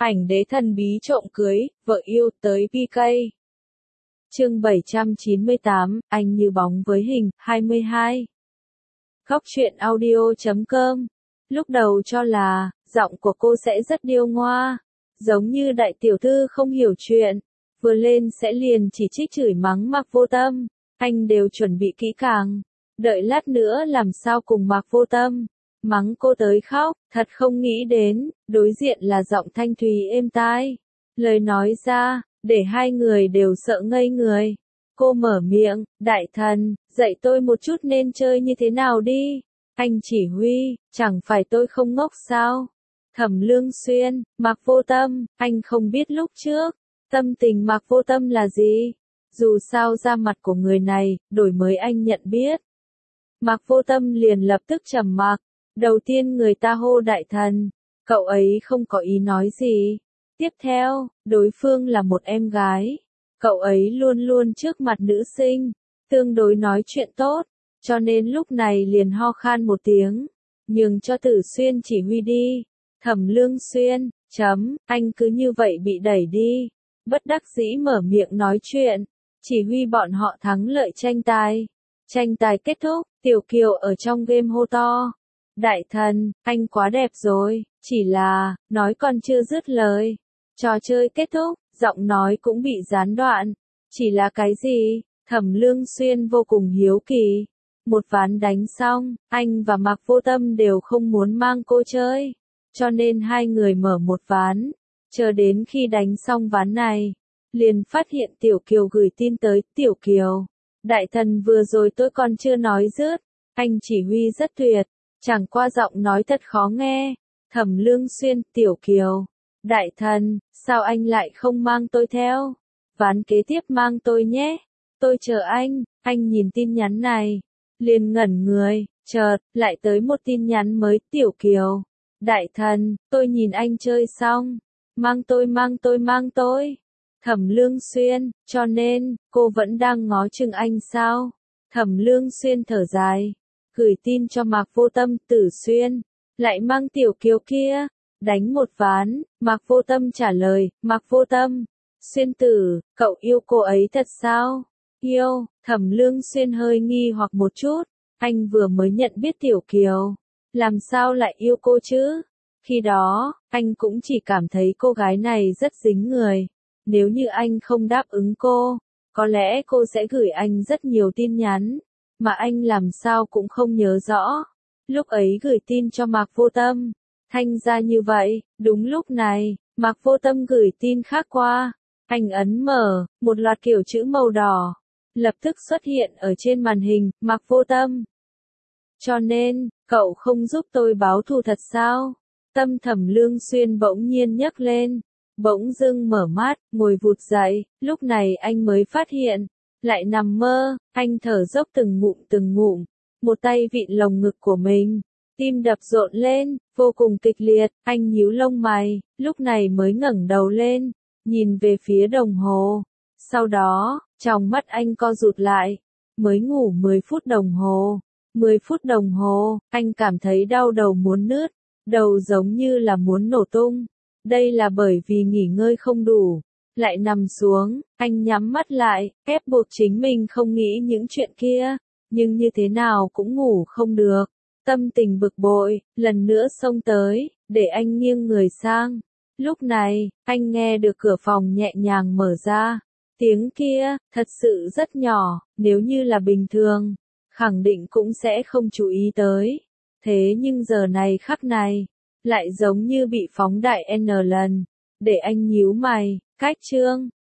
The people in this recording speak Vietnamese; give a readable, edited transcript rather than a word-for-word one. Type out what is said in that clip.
Ảnh đế thần bí trộm cưới, vợ yêu tới PK. Chương 798, anh như bóng với hình, 22. Góc truyện audio.com. Lúc đầu cho là, giọng của cô sẽ rất điêu ngoa, giống như đại tiểu thư không hiểu chuyện, vừa lên sẽ liền chỉ trích chửi mắng Mạc Vô Tâm, anh đều chuẩn bị kỹ càng, đợi lát nữa làm sao cùng Mạc Vô Tâm mắng cô tới khóc, thật không nghĩ đến, đối diện là giọng thanh thúy êm tai. Lời nói ra, để hai người đều sợ ngây người. Cô mở miệng, đại thần, dạy tôi một chút nên chơi như thế nào đi. Anh chỉ huy, chẳng phải tôi không ngốc sao. Thẩm Lương Xuyên, Mạc Vô Tâm, anh không biết lúc trước, tâm tình Mạc Vô Tâm là gì. Dù sao da mặt của người này, đổi mới anh nhận biết. Mạc Vô Tâm liền lập tức trầm mặc. Đầu tiên người ta hô đại thần, cậu ấy không có ý nói gì. Tiếp theo, đối phương là một em gái. Cậu ấy luôn luôn trước mặt nữ sinh, tương đối nói chuyện tốt, cho nên lúc này liền ho khan một tiếng, nhường cho Tử Xuyên chỉ huy đi. Thẩm Lương Xuyên, anh cứ như vậy bị đẩy đi. Bất đắc dĩ mở miệng nói chuyện, chỉ huy bọn họ thắng lợi tranh tài. Tranh tài kết thúc, Tiểu Kiều ở trong game hô to. Đại thần, anh quá đẹp rồi, chỉ là, nói còn chưa dứt lời. Trò chơi kết thúc, giọng nói cũng bị gián đoạn. Chỉ là cái gì? Thẩm Lương Xuyên vô cùng hiếu kỳ. Một ván đánh xong, anh và Mạc Vô Tâm đều không muốn mang cô chơi. Cho nên hai người mở một ván. Chờ đến khi đánh xong ván này, liền phát hiện Tiểu Kiều gửi tin tới. Tiểu Kiều, đại thần vừa rồi tôi còn chưa nói dứt. Anh chỉ huy rất tuyệt. Chẳng qua giọng nói thật khó nghe. Thẩm Lương Xuyên, Tiểu Kiều, đại thần, sao anh lại không mang tôi theo? Ván kế tiếp mang tôi nhé. Tôi chờ anh nhìn tin nhắn này. Liền ngẩn người, chợt, lại tới một tin nhắn mới. Tiểu Kiều, đại thần, tôi nhìn anh chơi xong. Mang tôi. Thẩm Lương Xuyên, cho nên, cô vẫn đang ngó chừng anh sao? Thẩm Lương Xuyên thở dài. Gửi tin cho Mạc Vô Tâm. Tử Xuyên, lại mang Tiểu Kiều kia, đánh một ván. Mạc Vô Tâm trả lời, Mạc Vô Tâm, Xuyên tử, cậu yêu cô ấy thật sao? Yêu. Thẩm Lương Xuyên hơi nghi hoặc một chút, anh vừa mới nhận biết Tiểu Kiều, làm sao lại yêu cô chứ? Khi đó, anh cũng chỉ cảm thấy cô gái này rất dính người, nếu như anh không đáp ứng cô, có lẽ cô sẽ gửi anh rất nhiều tin nhắn, mà anh làm sao cũng không nhớ rõ. Lúc ấy gửi tin cho Mạc Vô Tâm, thanh ra như vậy. Đúng lúc này, Mạc Vô Tâm gửi tin khác qua. Anh ấn mở, một loạt kiểu chữ màu đỏ lập tức xuất hiện ở trên màn hình. Mạc Vô Tâm, cho nên, cậu không giúp tôi báo thù thật sao? Tâm Thẩm Lương Xuyên bỗng nhiên nhấc lên, bỗng dưng mở mắt, ngồi vụt dậy. Lúc này anh mới phát hiện, lại nằm mơ. Anh thở dốc từng ngụm, một tay vịn lồng ngực của mình, tim đập rộn lên, vô cùng kịch liệt. Anh nhíu lông mày, lúc này mới ngẩng đầu lên, nhìn về phía đồng hồ. Sau đó, trong mắt anh co rụt lại. Mới ngủ 10 phút đồng hồ. 10 phút đồng hồ, anh cảm thấy đau đầu muốn nứt, đầu giống như là muốn nổ tung. Đây là bởi vì nghỉ ngơi không đủ. Lại nằm xuống, anh nhắm mắt lại, ép buộc chính mình không nghĩ những chuyện kia, nhưng như thế nào cũng ngủ không được. Tâm tình bực bội, lần nữa xông tới, để anh nghiêng người sang. Lúc này, anh nghe được cửa phòng nhẹ nhàng mở ra. Tiếng kia, thật sự rất nhỏ, nếu như là bình thường, khẳng định cũng sẽ không chú ý tới. Thế nhưng giờ này khắc này, lại giống như bị phóng đại N lần, để anh nhíu mày. Cách chương